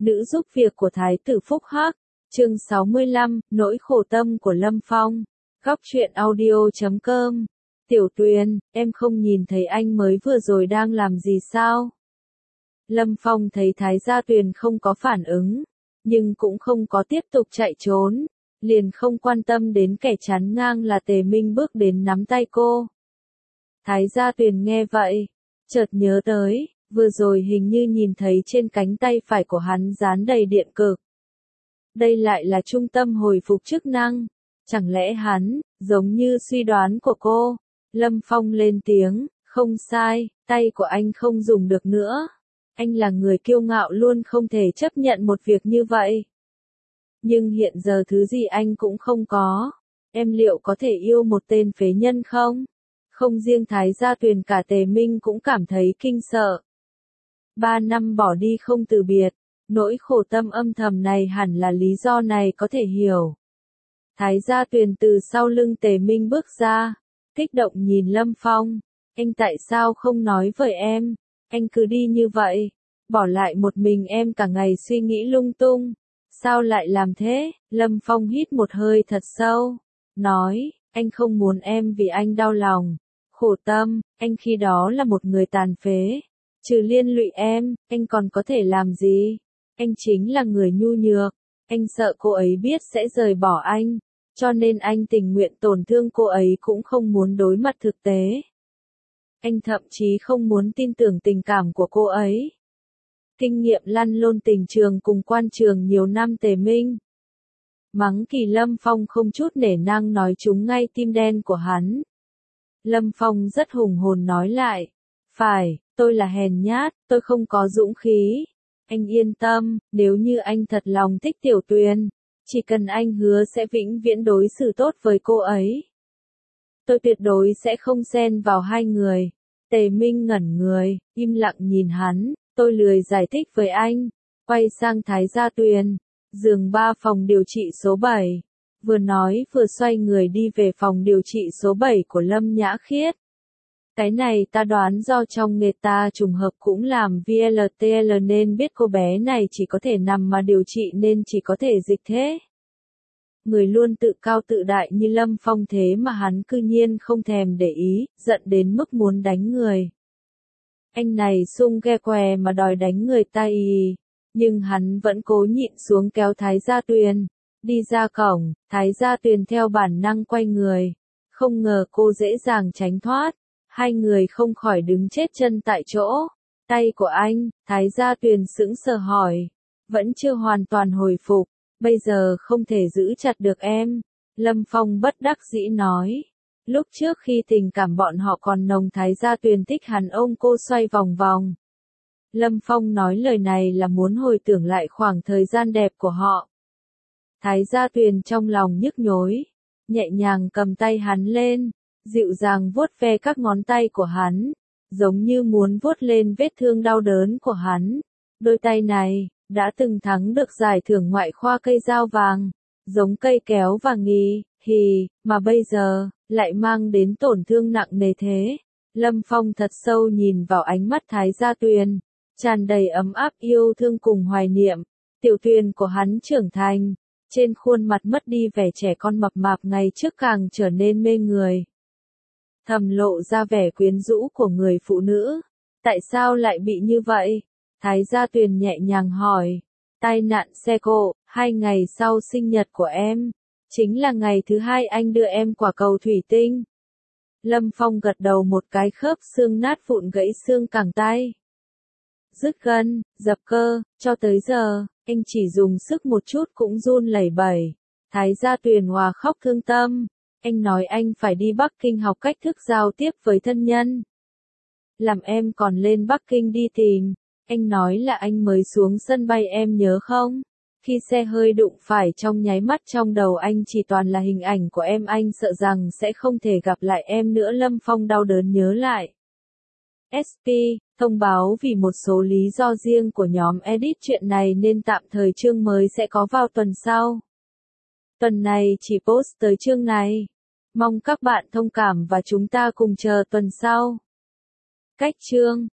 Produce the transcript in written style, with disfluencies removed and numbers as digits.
nữ giúp việc của Thái tử Phúc Hắc, chương 65, nỗi khổ tâm của Lâm Phong. Góc truyện audio.com. Tiểu Tuyền, em không nhìn thấy anh mới vừa rồi đang làm gì sao? Lâm Phong thấy Thái Gia Tuyền không có phản ứng, nhưng cũng không có tiếp tục chạy trốn, liền không quan tâm đến kẻ chắn ngang là Tề Minh bước đến nắm tay cô. Thái Gia Tuyền nghe vậy, chợt nhớ tới, vừa rồi hình như nhìn thấy trên cánh tay phải của hắn dán đầy điện cực. Đây lại là trung tâm hồi phục chức năng, chẳng lẽ hắn, giống như suy đoán của cô? Lâm Phong lên tiếng, không sai, tay của anh không dùng được nữa. Anh là người kiêu ngạo luôn không thể chấp nhận một việc như vậy. Nhưng hiện giờ thứ gì anh cũng không có. Em liệu có thể yêu một tên phế nhân không? Không riêng Thái Gia Tuyền, cả Tề Minh cũng cảm thấy kinh sợ. 3 năm bỏ đi không từ biệt, nỗi khổ tâm âm thầm này hẳn là lý do này có thể hiểu. Thái Gia Tuyền từ sau lưng Tề Minh bước ra, kích động nhìn Lâm Phong. Anh tại sao không nói với em? Anh cứ đi như vậy, bỏ lại một mình em cả ngày suy nghĩ lung tung. Sao lại làm thế? Lâm Phong hít một hơi thật sâu, nói, anh không muốn em vì anh đau lòng, khổ tâm, anh khi đó là một người tàn phế. Trừ liên lụy em, anh còn có thể làm gì? Anh chính là người nhu nhược, anh sợ cô ấy biết sẽ rời bỏ anh, cho nên anh tình nguyện tổn thương cô ấy cũng không muốn đối mặt thực tế. Anh thậm chí không muốn tin tưởng tình cảm của cô ấy. Kinh nghiệm lăn lộn tình trường cùng quan trường nhiều năm Tề Minh mắng Kỳ Lâm Phong không chút nể nang nói trúng ngay tim đen của hắn. Lâm Phong rất hùng hồn nói lại, phải, tôi là hèn nhát, tôi không có dũng khí. Anh yên tâm, nếu như anh thật lòng thích Tiểu Tuyền, chỉ cần anh hứa sẽ vĩnh viễn đối xử tốt với cô ấy. Tôi tuyệt đối sẽ không xen vào hai người. Tề Minh ngẩn người, im lặng nhìn hắn, tôi lười giải thích với anh. Quay sang Thái Gia Tuyền, giường 3 phòng điều trị số 7. Vừa nói vừa xoay người đi về phòng điều trị số 7 của Lâm Nhã Khiết. Cái này ta đoán do trong nghề ta trùng hợp cũng làm VLTL nên biết cô bé này chỉ có thể nằm mà điều trị nên chỉ có thể dịch thế. Người luôn tự cao tự đại như Lâm Phong thế mà hắn cư nhiên không thèm để ý, giận đến mức muốn đánh người. Anh này sung ghe què mà đòi đánh người ta ý. Nhưng hắn vẫn cố nhịn xuống kéo Thái Gia Tuyền. Đi ra cổng, Thái Gia Tuyền theo bản năng quay người. Không ngờ cô dễ dàng tránh thoát. Hai người không khỏi đứng chết chân tại chỗ. Tay của anh, Thái Gia Tuyền sững sờ hỏi. Vẫn chưa hoàn toàn hồi phục. Bây giờ không thể giữ chặt được em. Lâm Phong bất đắc dĩ nói. Lúc trước khi tình cảm bọn họ còn nồng, Thái Gia Tuyền thích hắn ôm cô xoay vòng vòng. Lâm Phong nói lời này là muốn hồi tưởng lại khoảng thời gian đẹp của họ. Thái Gia Tuyền trong lòng nhức nhối, nhẹ nhàng cầm tay hắn lên, dịu dàng vuốt ve các ngón tay của hắn, giống như muốn vuốt lên vết thương đau đớn của hắn. Đôi tay này đã từng thắng được giải thưởng ngoại khoa cây dao vàng, giống cây kéo vàng nghi, mà bây giờ lại mang đến tổn thương nặng nề thế. Lâm Phong thật sâu nhìn vào ánh mắt Thái Gia Tuyền, tràn đầy ấm áp yêu thương cùng hoài niệm. Tiểu Tuyền của hắn trưởng thành, trên khuôn mặt mất đi vẻ trẻ con mập mạp ngày trước càng trở nên mê người. Thầm lộ ra vẻ quyến rũ của người phụ nữ. Tại sao lại bị như vậy? Thái Gia Tuyền nhẹ nhàng hỏi. Tai nạn xe cộ, 2 ngày sau sinh nhật của em. Chính là ngày thứ 2 anh đưa em quả cầu thủy tinh. Lâm Phong gật đầu một cái, khớp xương nát vụn gãy xương cẳng tay. Dứt gân, dập cơ, cho tới giờ, anh chỉ dùng sức một chút cũng run lẩy bẩy. Thái Gia Tuyền hòa khóc thương tâm. Anh nói anh phải đi Bắc Kinh học cách thức giao tiếp với thân nhân. Làm em còn lên Bắc Kinh đi tìm. Anh nói là anh mới xuống sân bay, em nhớ không? Khi xe hơi đụng phải, trong nháy mắt trong đầu anh chỉ toàn là hình ảnh của em, anh sợ rằng sẽ không thể gặp lại em nữa. Lâm Phong đau đớn nhớ lại. SP, thông báo vì một số lý do riêng của nhóm edit chuyện này nên tạm thời chương mới sẽ có vào tuần sau. Tuần này chỉ post tới chương này. Mong các bạn thông cảm và chúng ta cùng chờ tuần sau. Cách chương